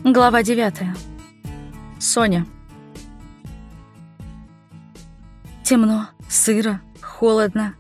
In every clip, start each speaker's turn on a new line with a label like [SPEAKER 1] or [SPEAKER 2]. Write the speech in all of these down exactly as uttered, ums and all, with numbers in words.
[SPEAKER 1] Глава девятая. Соня. Темно, сыро, холодно.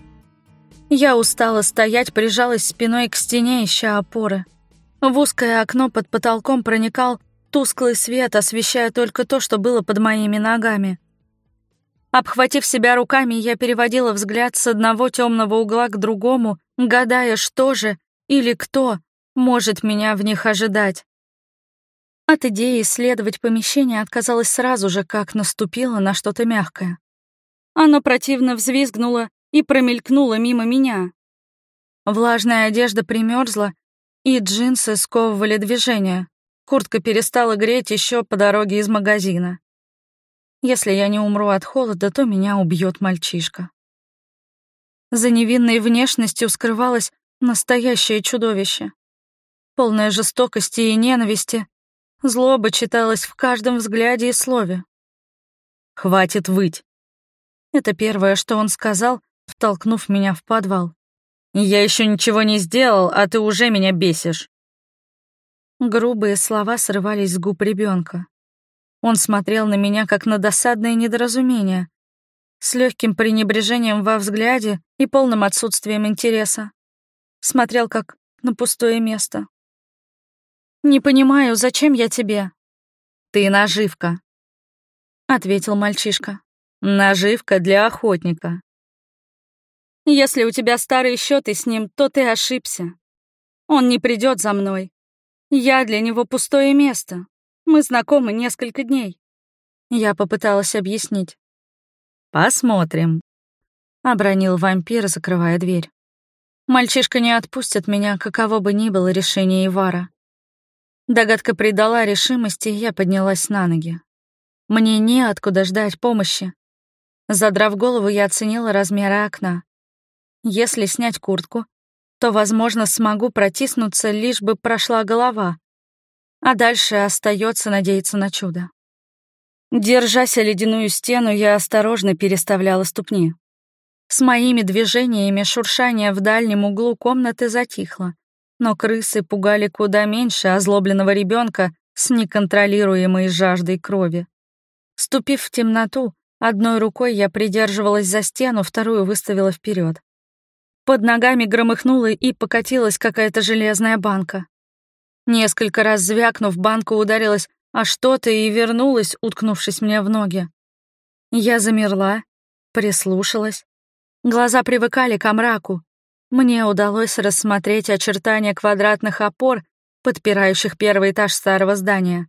[SPEAKER 1] Я устала стоять, прижалась спиной к стене, ища опоры. В узкое окно под потолком проникал тусклый свет, освещая только то, что было под моими ногами. Обхватив себя руками, я переводила взгляд с одного темного угла к другому, гадая, что же или кто может меня в них ожидать. От идеи исследовать помещение отказалась сразу же, как наступила на что-то мягкое. Оно противно взвизгнуло и промелькнуло мимо меня. Влажная одежда примерзла, и джинсы сковывали движение. Куртка перестала греть еще по дороге из магазина. Если я не умру от холода, то меня убьет мальчишка. За невинной внешностью скрывалось настоящее чудовище. Полное жестокости и ненависти, злоба читалась в каждом взгляде и слове. «Хватит выть!» Это первое, что он сказал, втолкнув меня в подвал. «Я еще ничего не сделал, а ты уже меня бесишь!» Грубые слова срывались с губ ребенка. Он смотрел на меня, как на досадное недоразумение, с легким пренебрежением во взгляде и полным отсутствием интереса. Смотрел, как на пустое место. «Не понимаю, зачем я тебе?» «Ты наживка», — ответил мальчишка. «Наживка для охотника». «Если у тебя старые счеты с ним, то ты ошибся. Он не придет за мной. Я для него пустое место. Мы знакомы несколько дней». Я попыталась объяснить. «Посмотрим», — обронил вампир, закрывая дверь. Мальчишка не отпустит меня, каково бы ни было решение Ивара. Догадка придала решимости, и я поднялась на ноги. Мне неоткуда ждать помощи. Задрав голову, я оценила размеры окна. Если снять куртку, то, возможно, смогу протиснуться, лишь бы прошла голова. А дальше остается надеяться на чудо. Держась о ледяную стену, я осторожно переставляла ступни. С моими движениями шуршание в дальнем углу комнаты затихло. Но крысы пугали куда меньше озлобленного ребенка с неконтролируемой жаждой крови. Ступив в темноту, одной рукой я придерживалась за стену, вторую выставила вперед. Под ногами громыхнула и покатилась какая-то железная банка. Несколько раз звякнув, банка ударилась о что-то и вернулась, уткнувшись мне в ноги. Я замерла, прислушалась. Глаза привыкали к мраку. Мне удалось рассмотреть очертания квадратных опор, подпирающих первый этаж старого здания.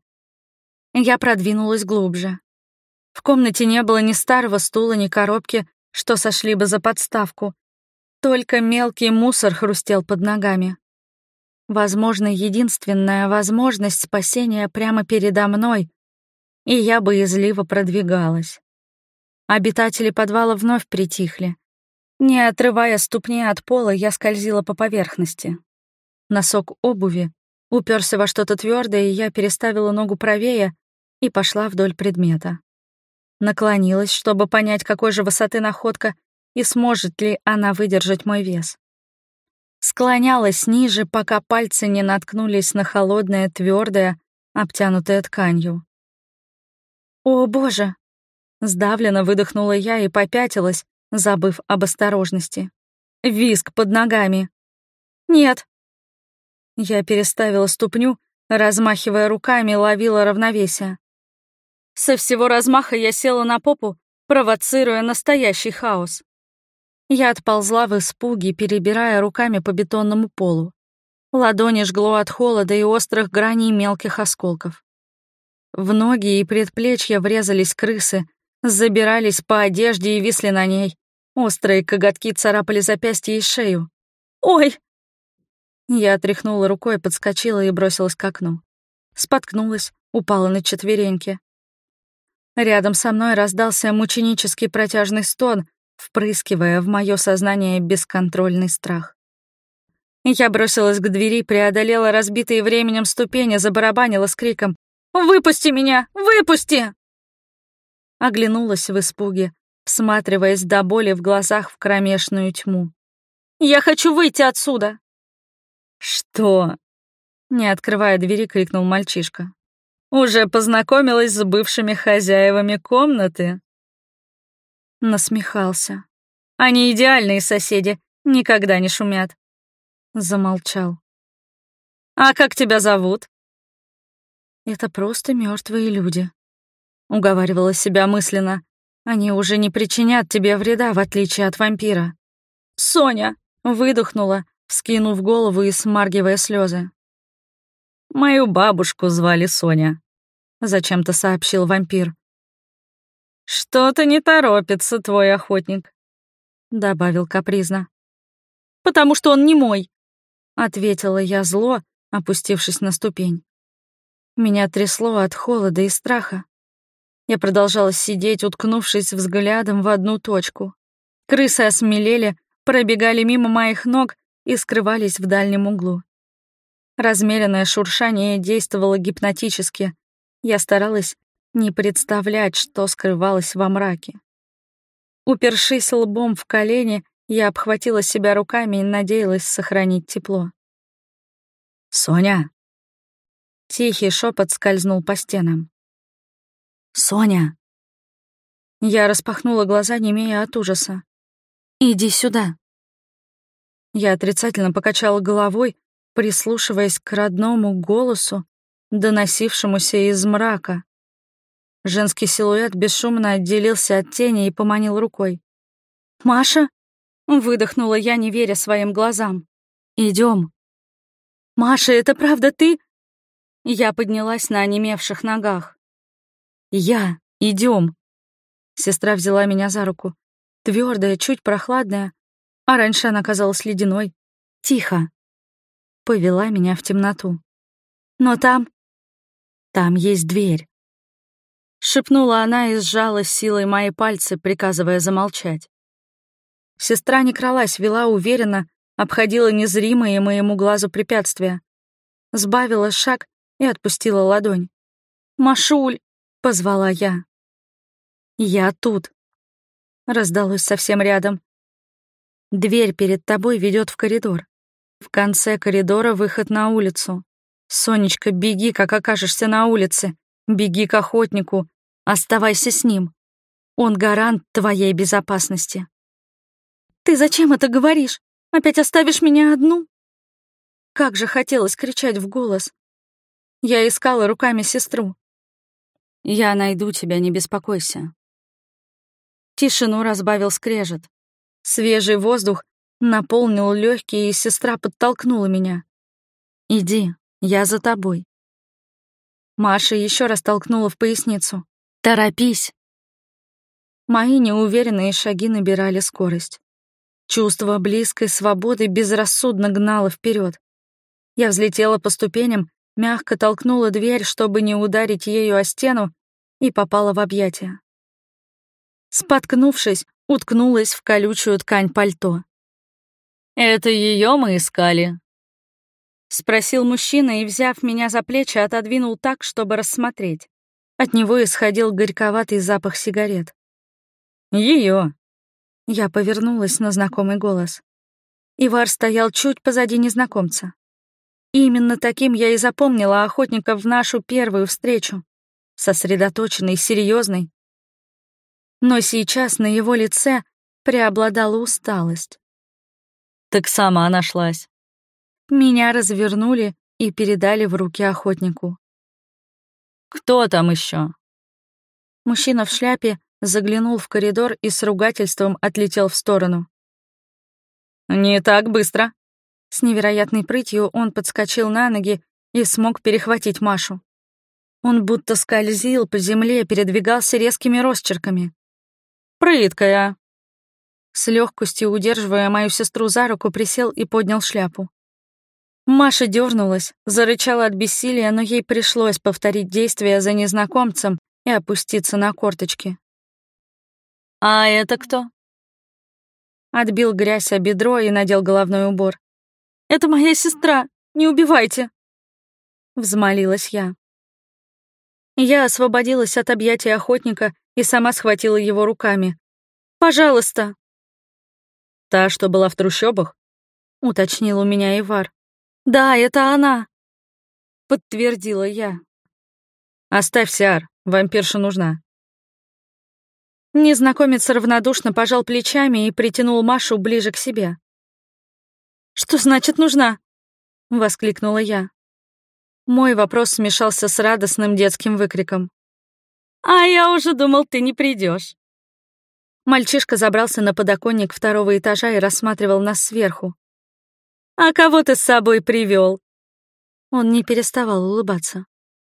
[SPEAKER 1] Я продвинулась глубже. В комнате не было ни старого стула, ни коробки, что сошли бы за подставку. Только мелкий мусор хрустел под ногами. Возможно, единственная возможность спасения прямо передо мной, и я боязливо продвигалась. Обитатели подвала вновь притихли. Не отрывая ступни от пола, я скользила по поверхности. Носок обуви уперся во что-то твердое, и я переставила ногу правее и пошла вдоль предмета. Наклонилась, чтобы понять, какой же высоты находка и сможет ли она выдержать мой вес. Склонялась ниже, пока пальцы не наткнулись на холодное, твердое, обтянутое тканью. «О, боже!» — сдавленно выдохнула я и попятилась, забыв об осторожности. Визг под ногами. «Нет!» Я переставила ступню, размахивая руками, ловила равновесие. Со всего размаха я села на попу, провоцируя настоящий хаос. Я отползла в испуге, перебирая руками по бетонному полу. Ладони жгло от холода и острых граней мелких осколков. В ноги и предплечья врезались крысы, забирались по одежде и висли на ней. Острые коготки царапали запястье и шею. «Ой!» Я отряхнула рукой, подскочила и бросилась к окну. Споткнулась, упала на четвереньки. Рядом со мной раздался мученический протяжный стон, впрыскивая в мое сознание бесконтрольный страх. Я бросилась к двери, преодолела разбитые временем ступени, забарабанила с криком «Выпусти меня! Выпусти!» Оглянулась в испуге, всматриваясь до боли в глазах в кромешную тьму. «Я хочу выйти отсюда!» «Что?» Не открывая двери, крикнул мальчишка. «Уже познакомилась с бывшими хозяевами комнаты?» Насмехался. «Они идеальные соседи, никогда не шумят». Замолчал. «А как тебя зовут?» «Это просто мертвые люди», — уговаривала себя мысленно. «Они уже не причинят тебе вреда, в отличие от вампира». «Соня!» — выдохнула, вскинув голову и смаргивая слезы. «Мою бабушку звали Соня», — зачем-то сообщил вампир. «Что-то не торопится твой охотник», — добавил капризно. «Потому что он не мой», — ответила я зло, опустившись на ступень. Меня трясло от холода и страха. Я продолжала сидеть, уткнувшись взглядом в одну точку. Крысы осмелели, пробегали мимо моих ног и скрывались в дальнем углу. Размеренное шуршание действовало гипнотически. Я старалась не представлять, что скрывалось во мраке. Упершись лбом в колени, я обхватила себя руками и надеялась сохранить тепло. «Соня!» Тихий шепот скользнул по стенам. «Соня!» Я распахнула глаза, немея от ужаса. «Иди сюда!» Я отрицательно покачала головой, прислушиваясь к родному голосу, доносившемуся из мрака. Женский силуэт бесшумно отделился от тени и поманил рукой. «Маша?» — выдохнула я, не веря своим глазам. «Идем». «Маша, это правда ты?» Я поднялась на онемевших ногах. «Я. Идем». Сестра взяла меня за руку. Твердая, чуть прохладная, а раньше она казалась ледяной. «Тихо». Повела меня в темноту. «Но там... там есть дверь». Шепнула она и сжала силой мои пальцы, приказывая замолчать. Сестра не кралась, вела уверенно, обходила незримые моему глазу препятствия. Сбавила шаг и отпустила ладонь. «Машуль!» — позвала я. «Я тут!» — раздалось совсем рядом. «Дверь перед тобой ведет в коридор. В конце коридора выход на улицу. Сонечка, беги, как окажешься на улице. Беги к охотнику. Оставайся с ним. Он гарант твоей безопасности». «Ты зачем это говоришь? Опять оставишь меня одну?» Как же хотелось кричать в голос. Я искала руками сестру. «Я найду тебя, не беспокойся». Тишину разбавил скрежет. Свежий воздух наполнил легкие, и сестра подтолкнула меня. «Иди, я за тобой». Маша еще раз толкнула в поясницу. «Торопись». Мои неуверенные шаги набирали скорость. Чувство близкой свободы безрассудно гнало вперед. Я взлетела по ступеням, мягко толкнула дверь, чтобы не ударить ею о стену, и попала в объятия. Споткнувшись, уткнулась в колючую ткань пальто. «Это ее мы искали?» — спросил мужчина и, взяв меня за плечи, отодвинул так, чтобы рассмотреть. От него исходил горьковатый запах сигарет. Ее. Я повернулась на знакомый голос. Ивар стоял чуть позади незнакомца. И именно таким я и запомнила охотника в нашу первую встречу. Сосредоточенный, серьезный. Но сейчас на его лице преобладала усталость. «Так сама нашлась». Меня развернули и передали в руки охотнику. «Кто там еще?» Мужчина в шляпе заглянул в коридор и с ругательством отлетел в сторону. «Не так быстро». С невероятной прытью он подскочил на ноги и смог перехватить Машу. Он будто скользил по земле, передвигался резкими росчерками. «Прыткая». С легкостью удерживая мою сестру за руку, присел и поднял шляпу. Маша дернулась, зарычала от бессилия, но ей пришлось повторить действия за незнакомцем и опуститься на корточки. «А это кто?» Отбил грязь о бедро и надел головной убор. «Это моя сестра, не убивайте!» Взмолилась я. Я освободилась от объятий охотника и сама схватила его руками. «Пожалуйста!» «Та, что была в трущобах?» — уточнил у меня Ивар. «Да, это она!» подтвердила я.
[SPEAKER 2] «Оставь, Сиар, вампирша нужна».
[SPEAKER 1] Незнакомец равнодушно пожал плечами и притянул Машу ближе к себе. «Что значит нужна?» — воскликнула я. Мой вопрос смешался с радостным детским выкриком. «А я уже думал, ты не придешь». Мальчишка забрался на подоконник второго этажа и рассматривал нас сверху. «А кого ты с собой привел?» Он не переставал улыбаться.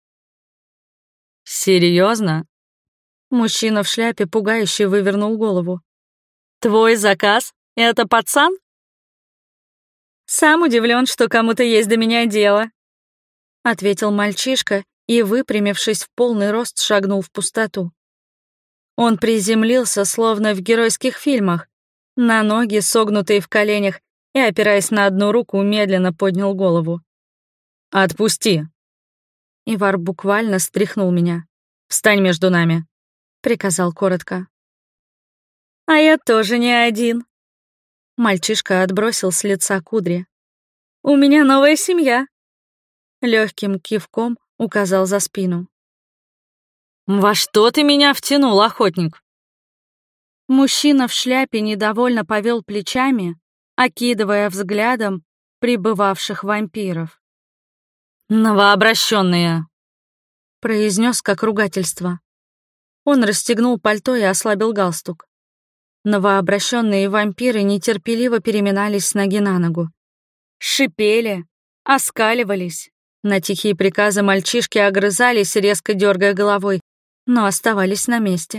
[SPEAKER 2] «Серьезно?»
[SPEAKER 1] Мужчина в шляпе пугающе вывернул голову.
[SPEAKER 2] «Твой заказ? Это пацан?»
[SPEAKER 1] «Сам удивлен, что кому-то есть до меня дело», — ответил мальчишка и, выпрямившись в полный рост, шагнул в пустоту. Он приземлился, словно в геройских фильмах, на ноги, согнутые в коленях, и, опираясь на одну руку, медленно поднял голову.
[SPEAKER 2] «Отпусти!»
[SPEAKER 1] Ивар буквально стряхнул меня.
[SPEAKER 2] «Встань между нами!»
[SPEAKER 1] — приказал коротко. «А я тоже не один». Мальчишка отбросил с лица кудри. «У меня новая семья!» Легким кивком указал за спину.
[SPEAKER 2] «Во что ты меня втянул, охотник?»
[SPEAKER 1] Мужчина в шляпе недовольно повел плечами, окидывая взглядом прибывавших вампиров.
[SPEAKER 2] «Новообращенные!»
[SPEAKER 1] — произнес как ругательство. Он расстегнул пальто и ослабил галстук. Новообращенные вампиры нетерпеливо переминались с ноги на ногу. Шипели, оскаливались. На тихие приказы мальчишки огрызались, резко дергая головой, но оставались на месте.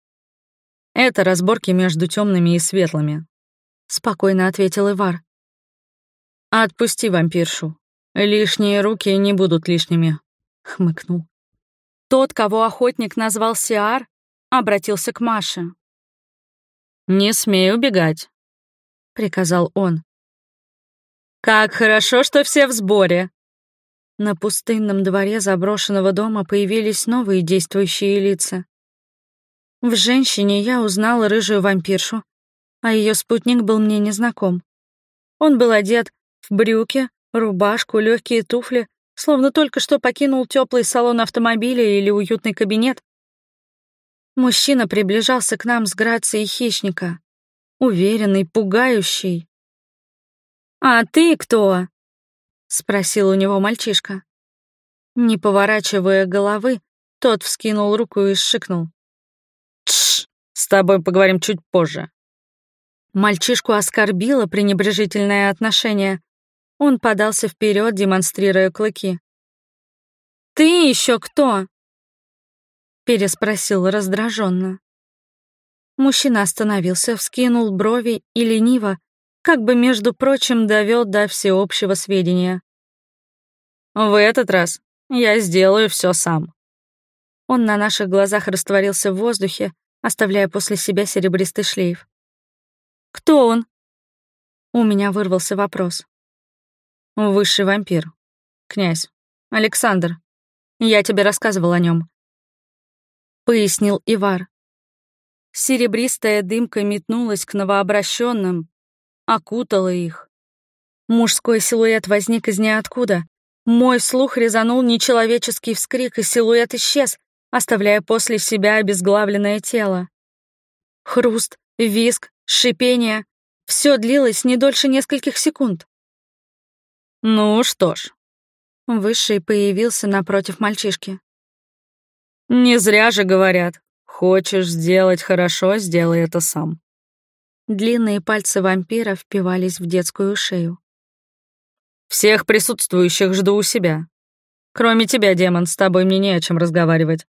[SPEAKER 2] «Это разборки между темными и светлыми», — спокойно ответил Ивар. «Отпусти вампиршу. Лишние руки не будут лишними», — хмыкнул.
[SPEAKER 1] Тот, кого охотник назвал Сиар, обратился к Маше.
[SPEAKER 2] «Не смей убегать», — приказал он.
[SPEAKER 1] «Как хорошо, что все в сборе!» На пустынном дворе заброшенного дома появились новые действующие лица. В женщине я узнала рыжую вампиршу, а ее спутник был мне незнаком. Он был одет в брюки, рубашку, легкие туфли, словно только что покинул теплый салон автомобиля или уютный кабинет. Мужчина приближался к нам с грацией хищника, уверенный, пугающий. «А ты кто?» — спросил у него мальчишка. Не поворачивая головы, тот вскинул руку и шикнул.
[SPEAKER 2] «Тш, с тобой поговорим чуть позже».
[SPEAKER 1] Мальчишку оскорбило пренебрежительное отношение. Он подался вперед, демонстрируя клыки. «Ты еще кто?» — переспросил раздраженно. Мужчина остановился, вскинул брови и лениво, как бы, между прочим, довел до всеобщего сведения.
[SPEAKER 2] «В этот раз я сделаю все сам».
[SPEAKER 1] Он на наших глазах растворился в воздухе, оставляя после себя серебристый шлейф. «Кто он?» У меня вырвался вопрос.
[SPEAKER 2] «Высший вампир. Князь. Александр. Я тебе рассказывал о нем», — пояснил Ивар.
[SPEAKER 1] Серебристая дымка метнулась к новообращенным, окутала их. Мужской силуэт возник из ниоткуда. Мой слух резанул нечеловеческий вскрик, и силуэт исчез, оставляя после себя обезглавленное тело. Хруст, визг, шипение — все длилось не дольше нескольких секунд.
[SPEAKER 2] «Ну что ж».
[SPEAKER 1] Высший появился напротив мальчишки.
[SPEAKER 2] «Не зря же говорят, хочешь сделать хорошо, сделай это сам».
[SPEAKER 1] Длинные пальцы вампира впивались в детскую шею.
[SPEAKER 2] «Всех присутствующих жду у себя. Кроме тебя, демон, с тобой мне не о чем разговаривать».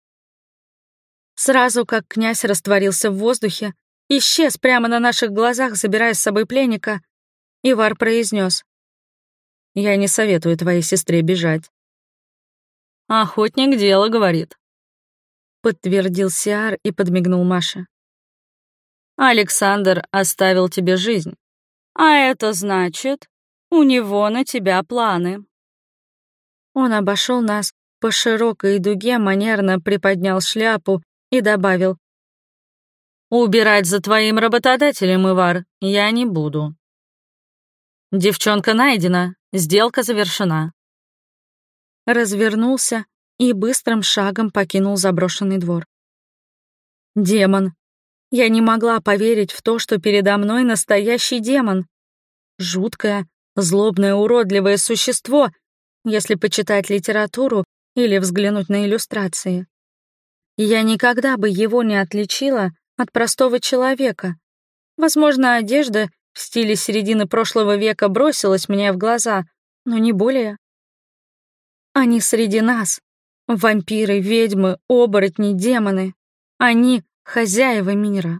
[SPEAKER 1] Сразу как князь растворился в воздухе, исчез прямо на наших глазах, забирая с собой пленника, Ивар произнес:
[SPEAKER 2] «Я не советую твоей сестре бежать». «Охотник дело говорит», — подтвердил Сиар и подмигнул Маше. «Александр оставил тебе жизнь, а это значит, у него на тебя планы».
[SPEAKER 1] Он обошел нас по широкой дуге, манерно приподнял шляпу и добавил:
[SPEAKER 2] «Убирать за твоим работодателем, Ивар, я не буду. Девчонка найдена, сделка завершена».
[SPEAKER 1] развернулся и быстрым шагом покинул заброшенный двор. Демон. Я не могла поверить в то, что передо мной настоящий демон. Жуткое, злобное, уродливое существо, если почитать литературу или взглянуть на иллюстрации. Я никогда бы его не отличила от простого человека. Возможно, одежда в стиле середины прошлого века бросилась мне в глаза, но не более. Они среди нас. Вампиры, ведьмы, оборотни, демоны. Они — хозяева мира.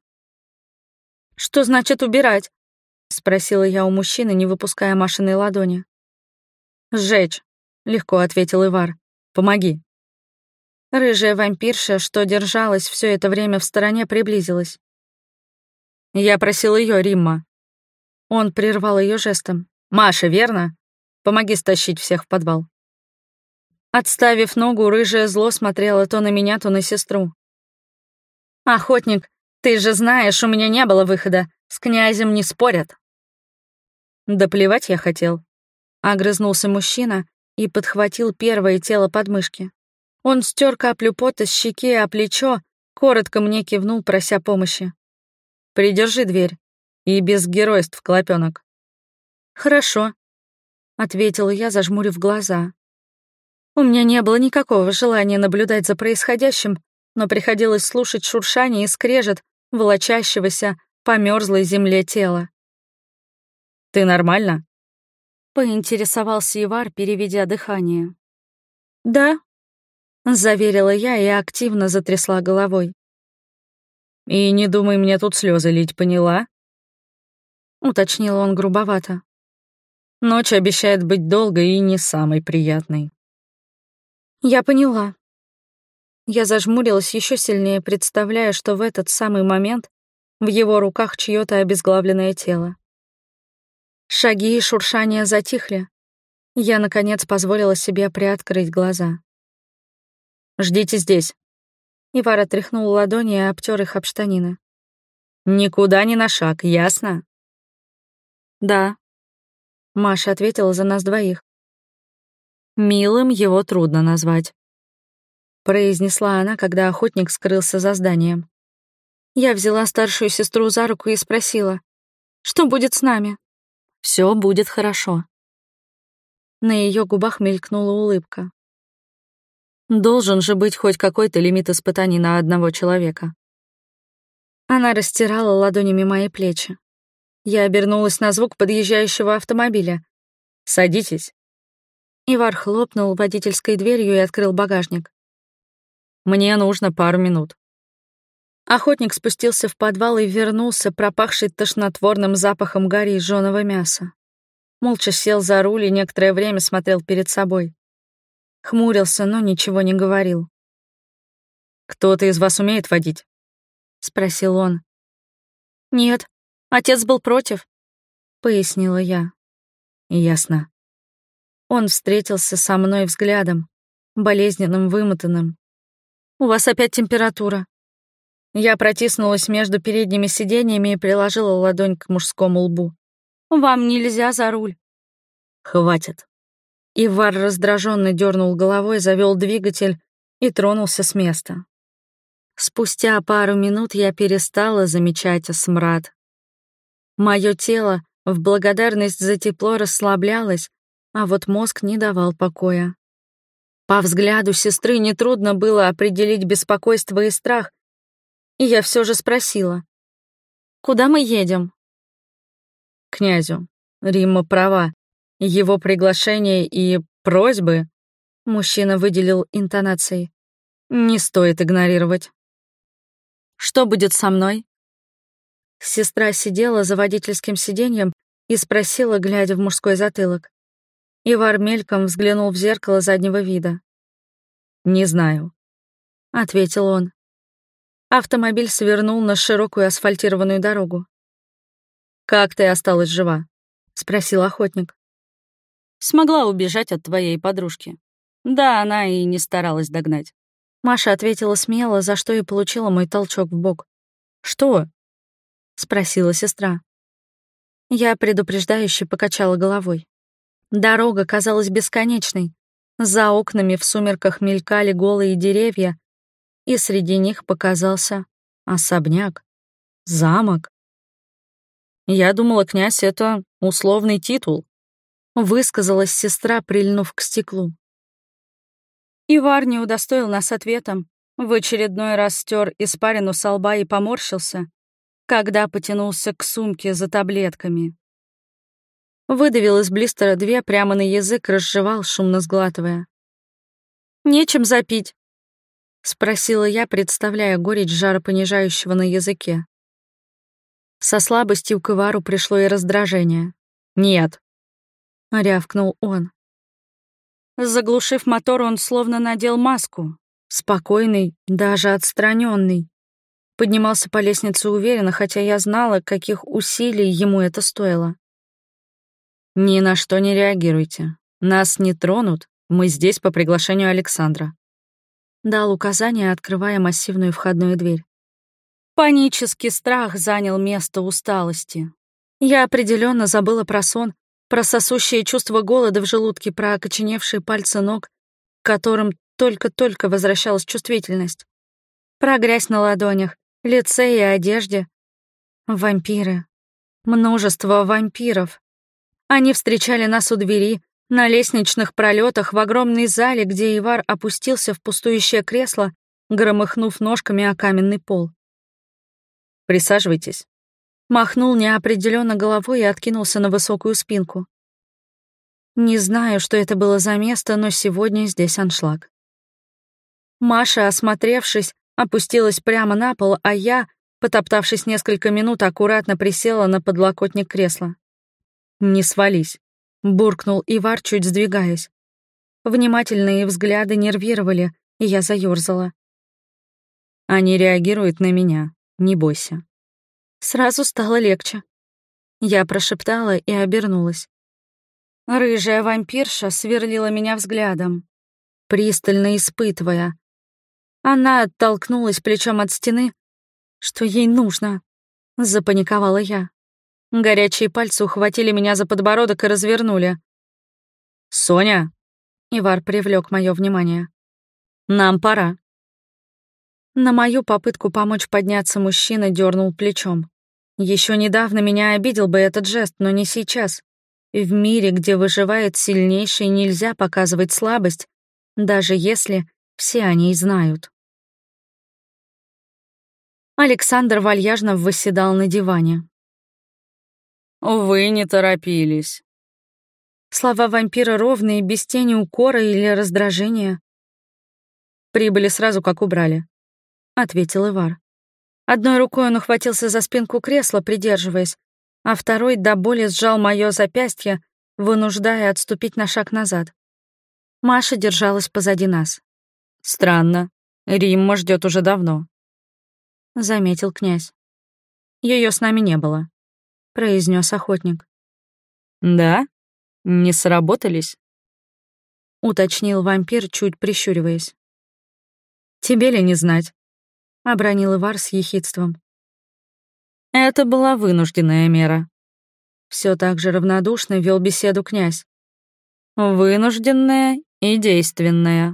[SPEAKER 1] «Что значит убирать?» — спросила я у мужчины, не выпуская Машиной ладони. «Сжечь», — легко ответил Ивар. «Помоги». Рыжая вампирша, что держалась все это время в стороне, приблизилась. «Я просил ее, Римма». Он прервал ее жестом. «Маша, верно? Помоги стащить всех в подвал». Отставив ногу, рыжая зло смотрела то на меня, то на сестру. «Охотник, ты же знаешь, у меня не было выхода. С князем не спорят». «Да плевать я хотел», — огрызнулся мужчина и подхватил первое тело под мышки. Он стер каплю пота с щеки о плечо, коротко мне кивнул, прося помощи. «Придержи дверь. И без геройств, клопёнок». «Хорошо», — ответила я, зажмурив глаза. У меня не было никакого желания наблюдать за происходящим, но приходилось слушать шуршание и скрежет волочащегося по мёрзлой земле тела. «Ты нормально?» — поинтересовался Ивар, переведя дыхание. «Да», — заверила я и активно затрясла головой. «И не думай мне тут слезы лить, поняла?» — уточнил он грубовато. «Ночь обещает быть долгой и не самой приятной». «Я поняла». Я зажмурилась еще сильнее, представляя, что в этот самый момент в его руках чьё-то обезглавленное тело. Шаги и шуршания затихли. Я, наконец, позволила себе приоткрыть глаза. «Ждите здесь». Ивар отряхнул ладони и обтер их об штанины. «Никуда ни на шаг, ясно?» «Да», — Маша ответила за нас двоих. «Милым его трудно назвать», — произнесла она, когда охотник скрылся за зданием. Я взяла старшую сестру за руку и спросила, что будет с нами? «Все будет хорошо». На ее губах мелькнула улыбка. Должен же быть хоть какой-то лимит испытаний на одного человека. Она растирала ладонями мои плечи. Я обернулась на звук подъезжающего автомобиля. «Садитесь». Ивар хлопнул водительской дверью и открыл багажник. «Мне нужно пару минут». Охотник спустился в подвал и вернулся, пропахший тошнотворным запахом гари и жжёного мяса. Молча сел за руль и некоторое время смотрел перед собой. Хмурился, но ничего не говорил. «Кто-то из вас умеет водить?» — спросил он. «Нет, отец был против», — пояснила я. «Ясно». Он встретился со мной взглядом, болезненным, вымотанным. «У вас опять температура». Я протиснулась между передними сиденьями и приложила ладонь к мужскому лбу. «Вам нельзя за руль». «Хватит». Ивар раздраженно дернул головой, завел двигатель и тронулся с места. Спустя пару минут я перестала замечать смрад. Мое тело в благодарность за тепло расслаблялось, а вот мозг не давал покоя. По взгляду сестры нетрудно было определить беспокойство и страх, и я все же спросила, «Куда мы едем?» «К князю. Римма права. Его приглашение и просьбы», — мужчина выделил интонацией, «не стоит игнорировать». «Что будет со мной?» Сестра сидела за водительским сиденьем и спросила, глядя в мужской затылок. Ивар мельком взглянул в зеркало заднего вида. «Не знаю», — ответил он. Автомобиль свернул на широкую асфальтированную дорогу. «Как ты осталась жива?» — спросил охотник. «Смогла убежать от твоей подружки. Да, она и не старалась догнать». Маша ответила смело, за что и получила мой толчок в бок. «Что?» — спросила сестра. Я предупреждающе покачала головой. Дорога казалась бесконечной. За окнами в сумерках мелькали голые деревья, и среди них показался особняк, замок.
[SPEAKER 2] Я думала, князь — это условный титул,
[SPEAKER 1] высказалась сестра, прильнув к стеклу. Ивар не удостоил нас ответом, в очередной раз стер испарину со лба и поморщился, когда потянулся к сумке за таблетками. Выдавил из блистера две прямо на язык, разжевал, шумно сглатывая. «Нечем запить», — спросила я, представляя горечь жаропонижающего на языке. Со слабостью к Ивару пришло и раздражение.
[SPEAKER 2] «Нет»,
[SPEAKER 1] — рявкнул он. Заглушив мотор, он словно надел маску, спокойный, даже отстраненный. Поднимался по лестнице уверенно, хотя я знала, каких усилий ему это стоило.
[SPEAKER 2] «Ни на что не реагируйте. Нас не тронут, мы здесь по приглашению Александра», —
[SPEAKER 1] дал указание, открывая массивную входную дверь. Панический страх занял место усталости. Я определенно забыла про сон, про сосущее чувство голода в желудке, про окоченевшие пальцы ног, к которым только-только возвращалась чувствительность, про грязь на ладонях, лице и одежде. Вампиры. Множество вампиров. Они встречали нас у двери, на лестничных пролетах, в огромной зале, где Ивар опустился в пустующее кресло, громыхнув ножками о каменный пол.
[SPEAKER 2] «Присаживайтесь»,
[SPEAKER 1] — махнул неопределенно головой и откинулся на высокую спинку. Не знаю, что это было за место, но сегодня здесь аншлаг. Маша, осмотревшись, опустилась прямо на пол, а я, потоптавшись несколько минут, аккуратно присела на подлокотник кресла.
[SPEAKER 2] «Не свались»,
[SPEAKER 1] — буркнул Ивар, чуть сдвигаясь. Внимательные взгляды нервировали, и я заёрзала.
[SPEAKER 2] «Они реагируют на меня, не бойся».
[SPEAKER 1] Сразу стало легче. Я прошептала и обернулась. Рыжая вампирша сверлила меня взглядом, пристально испытывая. Она оттолкнулась плечом от стены. Что ей нужно? Запаниковала я. Горячие пальцы ухватили меня за подбородок и развернули.
[SPEAKER 2] «Соня!»
[SPEAKER 1] — Ивар привлек мое внимание.
[SPEAKER 2] «Нам пора».
[SPEAKER 1] На мою попытку помочь подняться мужчина дернул плечом. Еще недавно меня обидел бы этот жест, но не сейчас. В мире, где выживает сильнейший, нельзя показывать слабость, даже если все о ней знают. Александр вальяжно восседал на диване.
[SPEAKER 2] «Вы не торопились».
[SPEAKER 1] Слова вампира ровные, без тени укора или раздражения.
[SPEAKER 2] «Прибыли сразу, как убрали»,
[SPEAKER 1] — ответил Ивар. Одной рукой он ухватился за спинку кресла, придерживаясь, а второй до боли сжал моё запястье, вынуждая отступить на шаг назад. Маша держалась позади нас.
[SPEAKER 2] «Странно. Римма ждёт уже давно»,
[SPEAKER 1] — заметил князь. «Её с нами не было», — произнёс охотник.
[SPEAKER 2] «Да? Не сработались?»
[SPEAKER 1] — уточнил вампир, чуть прищуриваясь.
[SPEAKER 2] «Тебе ли не знать?»
[SPEAKER 1] — обронил Ивар с ехидством.
[SPEAKER 2] «Это была вынужденная мера».
[SPEAKER 1] Всё так же равнодушно вел беседу князь.
[SPEAKER 2] «Вынужденная и действенная».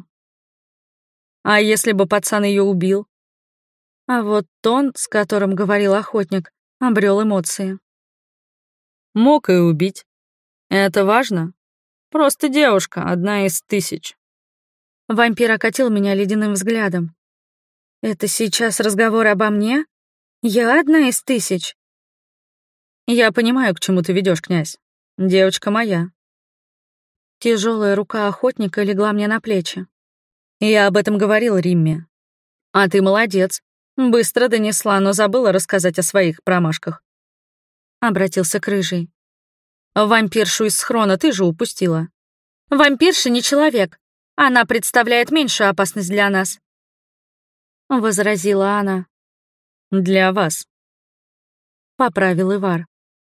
[SPEAKER 1] «А если бы пацан её убил?» А вот тон, с которым говорил охотник, обрел эмоции.
[SPEAKER 2] «Мог и убить. Это важно? Просто девушка, одна из тысяч».
[SPEAKER 1] Вампир окатил меня ледяным взглядом. «Это сейчас разговор обо мне? Я одна из тысяч?»
[SPEAKER 2] «Я понимаю, к чему ты ведёшь, князь. Девочка моя».
[SPEAKER 1] Тяжелая рука охотника легла мне на плечи.
[SPEAKER 2] «Я об этом говорил Римме. А ты молодец. Быстро донесла, но забыла рассказать о своих промашках».
[SPEAKER 1] Обратился к рыжей.
[SPEAKER 2] «Вампиршу из схрона ты же упустила».
[SPEAKER 1] «Вампирша не человек. Она представляет меньшую опасность для нас», — возразила она.
[SPEAKER 2] «Для вас»,
[SPEAKER 1] — поправил Ивар.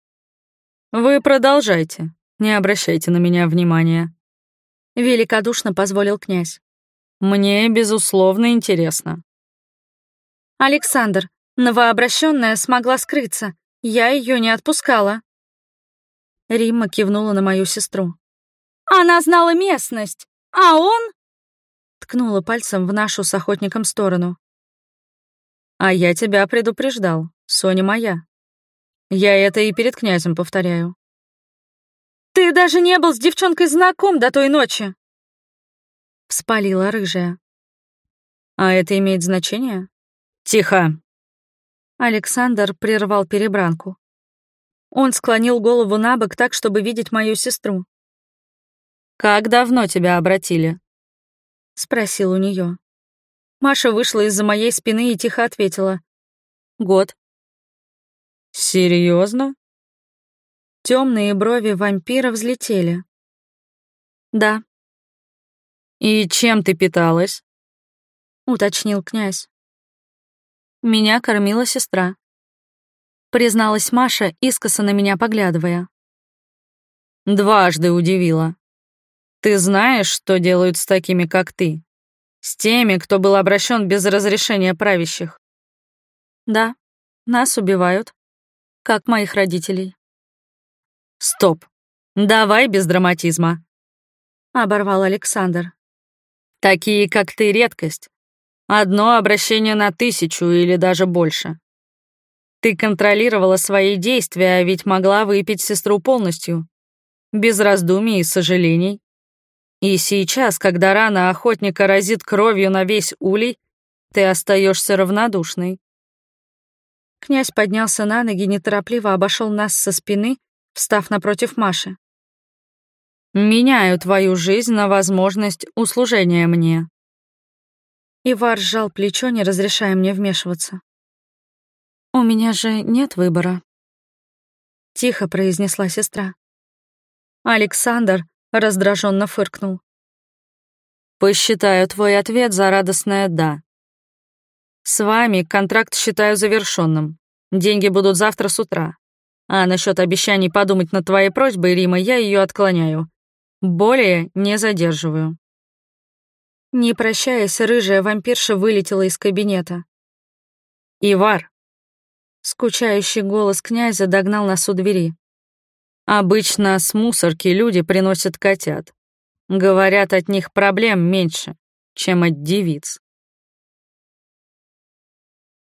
[SPEAKER 2] «Вы продолжайте. Не обращайте на меня внимания»,
[SPEAKER 1] — великодушно позволил князь.
[SPEAKER 2] «Мне, безусловно, интересно».
[SPEAKER 1] «Александр, новообращенная смогла скрыться. Я ее не отпускала». Римма кивнула на мою сестру. «Она знала местность. А он?
[SPEAKER 2] Ткнула пальцем в нашу с охотником сторону. А я тебя предупреждал, Соня моя. Я это и перед князем повторяю.
[SPEAKER 1] Ты даже не был с девчонкой знаком до той ночи.
[SPEAKER 2] Вспалила рыжая. А это имеет значение? Тихо. Александр прервал перебранку. Он склонил голову набок так, чтобы видеть мою сестру. «Как давно тебя обратили?» — спросил у нее. Маша вышла из-за моей спины и тихо ответила. «Год». «Серьезно?» Темные брови вампира взлетели. «Да». «И чем ты питалась?» — уточнил князь. «Меня кормила сестра», — призналась Маша, искоса на меня поглядывая. «Дважды удивила. Ты знаешь, что делают с такими, как ты? С теми, кто был обращен без разрешения правящих?» «Да, нас убивают, как моих родителей». «Стоп! Давай без драматизма», — оборвал Александр. «Такие, как ты, редкость. Одно обращение на тысячу или даже больше. Ты контролировала свои действия, а ведь могла выпить сестру полностью, без раздумий и сожалений. И сейчас, когда рана охотника разит кровью на весь улей, ты остаешься равнодушной». Князь поднялся на ноги, неторопливо обошел нас со спины, встав напротив Маши. «Меняю твою жизнь на возможность услужения мне». Ивар сжал плечо, не разрешая мне вмешиваться. «У меня же нет выбора», — тихо произнесла сестра. Александр раздраженно фыркнул. «Посчитаю твой ответ за радостное «да». С вами контракт считаю завершенным. Деньги будут завтра с утра. А насчет обещаний подумать над твоей просьбой, Рима, я ее отклоняю. Более не задерживаю». Не прощаясь, рыжая вампирша вылетела из кабинета. «Ивар!» Скучающий голос князя догнал нас у двери. «Обычно с мусорки люди приносят котят. Говорят, от них проблем меньше, чем от девиц».